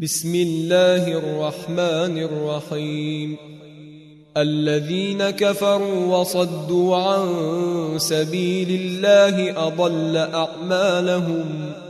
بسم الله الرحمن الرحيم. الذين كفروا وصدوا عن سبيل الله أضل أعمالهم،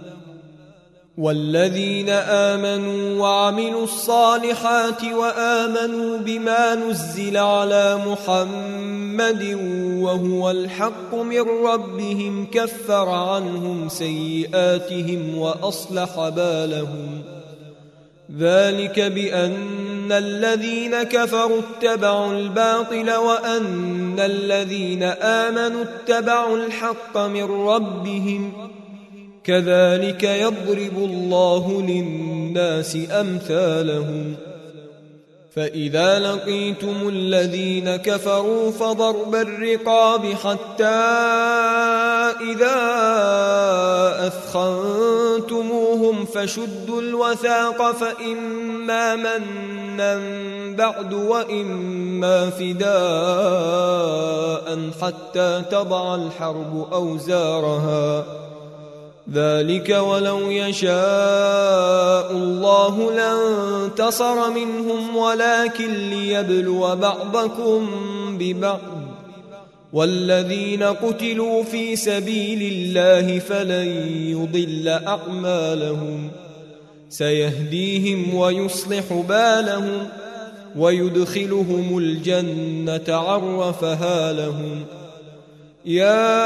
والذين آمنوا وعملوا الصالحات وآمنوا بما نزل على محمد وهو الحق من ربهم كفر عنهم سيئاتهم وأصلح بالهم. ذلك بأن الذين كفروا اتبعوا الباطل وأن الذين آمنوا اتبعوا الحق من ربهم، كذلك يضرب الله للناس أمثالهم. فإذا لقيتم الذين كفروا فضرب الرقاب حتى إذا أثخنتموهم فشدوا الوثاق، فإما منا بعد وإما فداء حتى تضع الحرب أوزارها. ذلك ولو يشاء الله لانتصر منهم ولكن ليبلو بعضكم ببعض، والذين قتلوا في سبيل الله فلن يضل أعمالهم، سيهديهم ويصلح بالهم ويدخلهم الجنة عرفها لهم. يا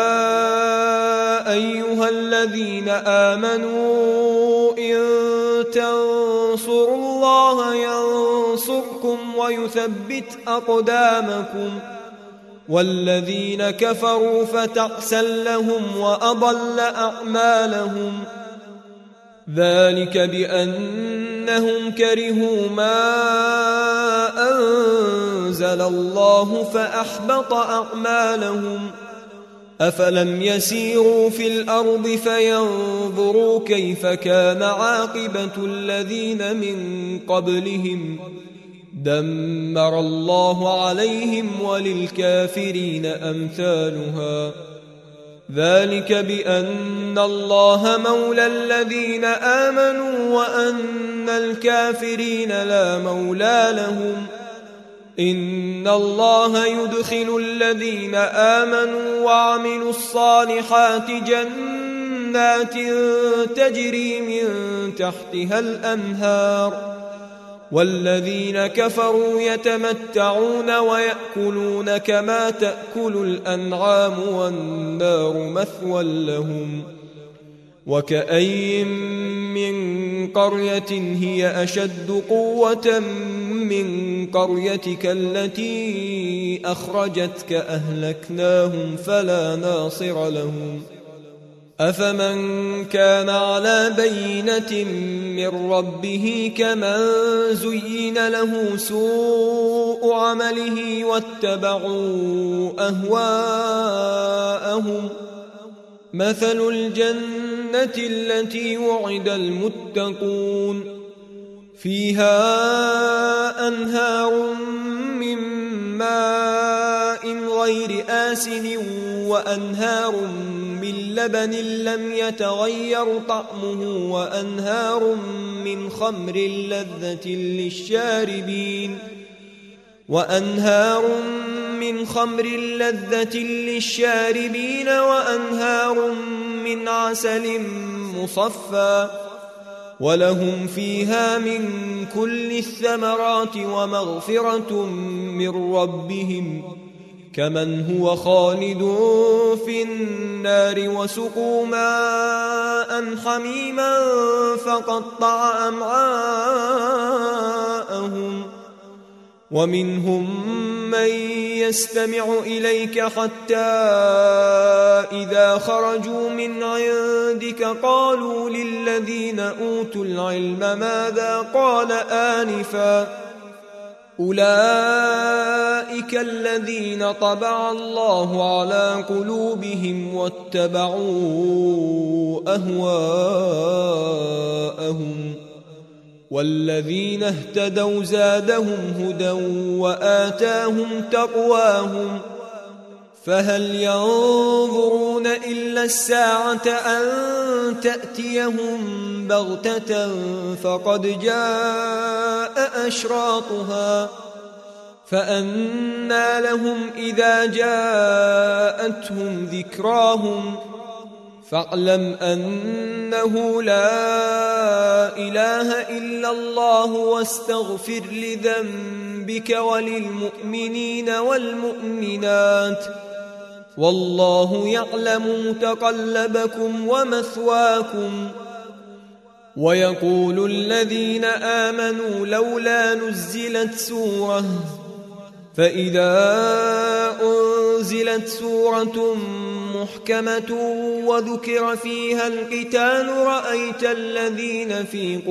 أيها الذين آمنوا إن تنصروا الله ينصركم ويثبت أقدامكم، والذين كفروا فتعسا لهم وأضل أعمالهم. ذلك بأنهم كرهوا ما أنزل الله فأحبط أعمالهم. أفلم يسيروا في الأرض فينظروا كيف كان عاقبة الذين من قبلهم، دمر الله عليهم وللكافرين أمثالها. ذلك بأن الله مولى الذين آمنوا وأن الكافرين لا مولى لهم. إن الله يدخل الذين آمنوا وعملوا الصالحات جنات تجري من تحتها الأنهار، والذين كفروا يتمتعون ويأكلون كما تأكل الأنعام والنار مثوى لهم. وكأي من قرية هي أشد قوة من قريتك التي أخرجتك أهلكناهم فلا ناصر لهم. أفمن كان على بينة من ربه كمن زين له سوء عمله واتبعوا أهواءهم. مثل الجنة التي وعد المتقون فيها أنهار من ماء غير آسن وأنهار من لبن لم يتغير طعمه وأنهار من خمر لذة للشاربين وأنهار من عسل مصفى، ولهم فيها من كل الثمرات ومغفرة من ربهم، كمن هو خالد في النار وسقوا ماء حميما فقطع أمعاءهم. ومنهم من يستمع إليك حتى إذا خرجوا من عندك قالوا للذين أوتوا العلم ماذا قال آنفا، أولئك الذين طبع الله على قلوبهم واتبعوا أهواءهم. والذين اهتدوا زادهم هدى وآتاهم تقواهم، فهل ينظرون إلا الساعة أن تأتيهم بغتة فقد جاء أشراطها فأنى لهم إذا جاءتهم ذكراهم فاعلم أنه لا إله إلا الله واستغفر لذنبك وللمؤمنين والمؤمنات والله يعلم متقلبكم ومثواكم. ويقول الذين آمنوا لولا نزلت سورة فإذا أنزلت سورة محكمة وذكر فيها القتال رأيت الذين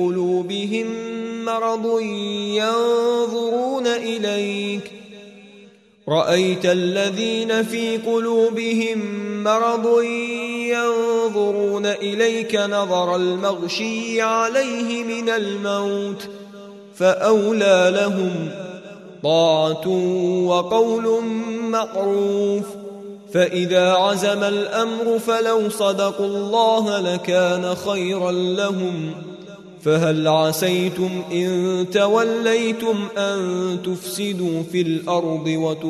في قلوبهم مرض ينظرون إليك نظر المغشي عليه من الموت فأولى لهم طاعة وقول معروف. فإذا عزم الأمر فلو صدقوا الله لكان خيرا لهم. فهل عسيتم إن توليتم أن تفسدوا في الأرض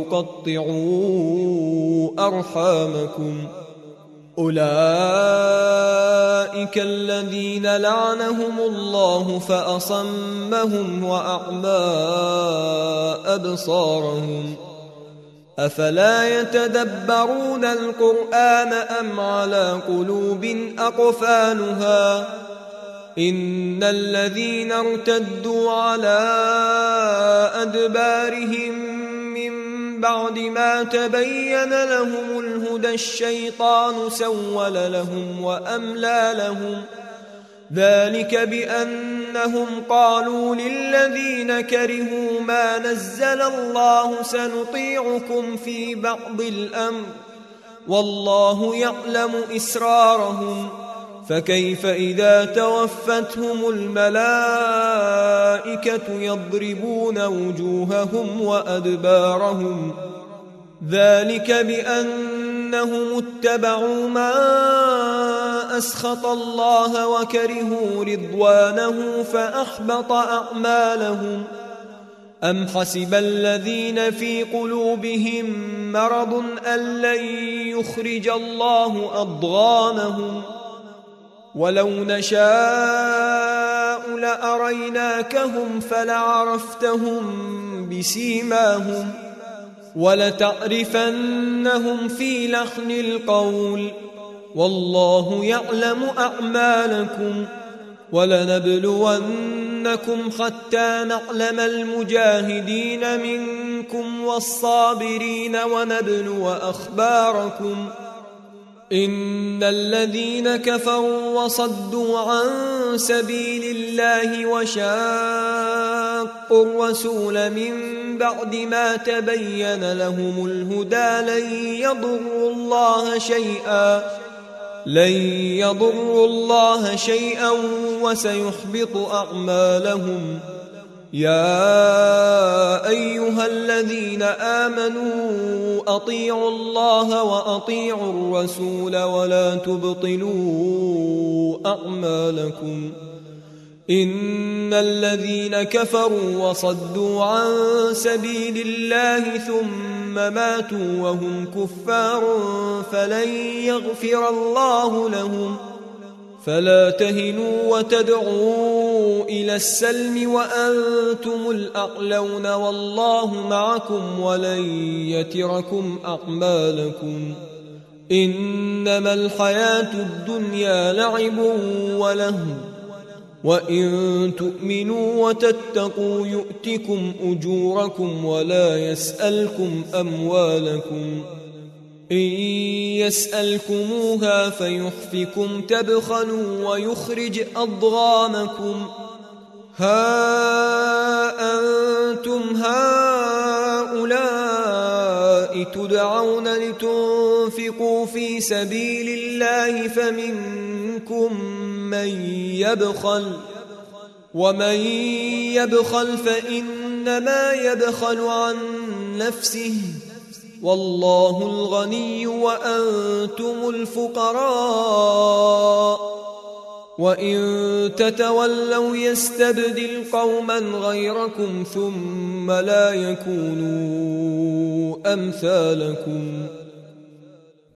وتقطعوا أرحامكم أولئك الذين لعنهم الله فأصمهم وأعمى أبصارهم أفلا يتدبرون القرآن أم على قلوب أقفالها إن الذين ارتدوا على أدبارهم من بعد ما تبين لهم الهدى الشيطان سول لهم وأملى لهم ذلك بأنهم قالوا للذين كرهوا ما نزل الله سنطيعكم في بعض الأمر والله يعلم إسرارهم فكيف إذا توفتهم الملائكة يضربون وجوههم وأدبارهم ذلك بأنهم اتبعوا ما أسخط الله وكرهوا رضوانه فأحبط أعمالهم. أم حسب الذين في قلوبهم مرض أن لن يخرج الله أضغانهم ولو نشاء لأريناكهم فلعرفتهم بسيماهم ولتعرفنهم في لحن القول والله يعلم أعمالكم. ولنبلونكم حتى نعلم المجاهدين منكم والصابرين ونبلو أخباركم. إن الذين كفروا وصدوا عن سبيل الله وشاقوا الرسول من بعد ما تبين لهم الهدى لن يضروا الله شيئا وسيحبط أعمالهم. يا أيها الذين آمنوا أطيعوا الله وأطيعوا الرسول ولا تبطلوا أعمالكم. إن الذين كفروا وصدوا عن سبيل الله ثم ماتوا وهم كفار فلن يغفر الله لهم. فلا تهنوا وتدعوا إلى السلم وأنتم الأعلون والله معكم ولن يتركم أعمالكم. إنما الحياة الدنيا لعب ولهو وإن تؤمنوا وتتقوا يؤتكم أجوركم ولا يسألكم أموالكم. إن يسألكموها فيحفكم تبخلوا ويخرج أضغانكم. ها أنتم هؤلاء تدعون لتنفقوا في سبيل الله فمنكم من يبخل ومن يبخل فإنما يبخل عن نفسه والله الغني وأنتم الفقراء وإن تتولوا يستبدل قوما غيركم ثم لا يكونوا أمثالكم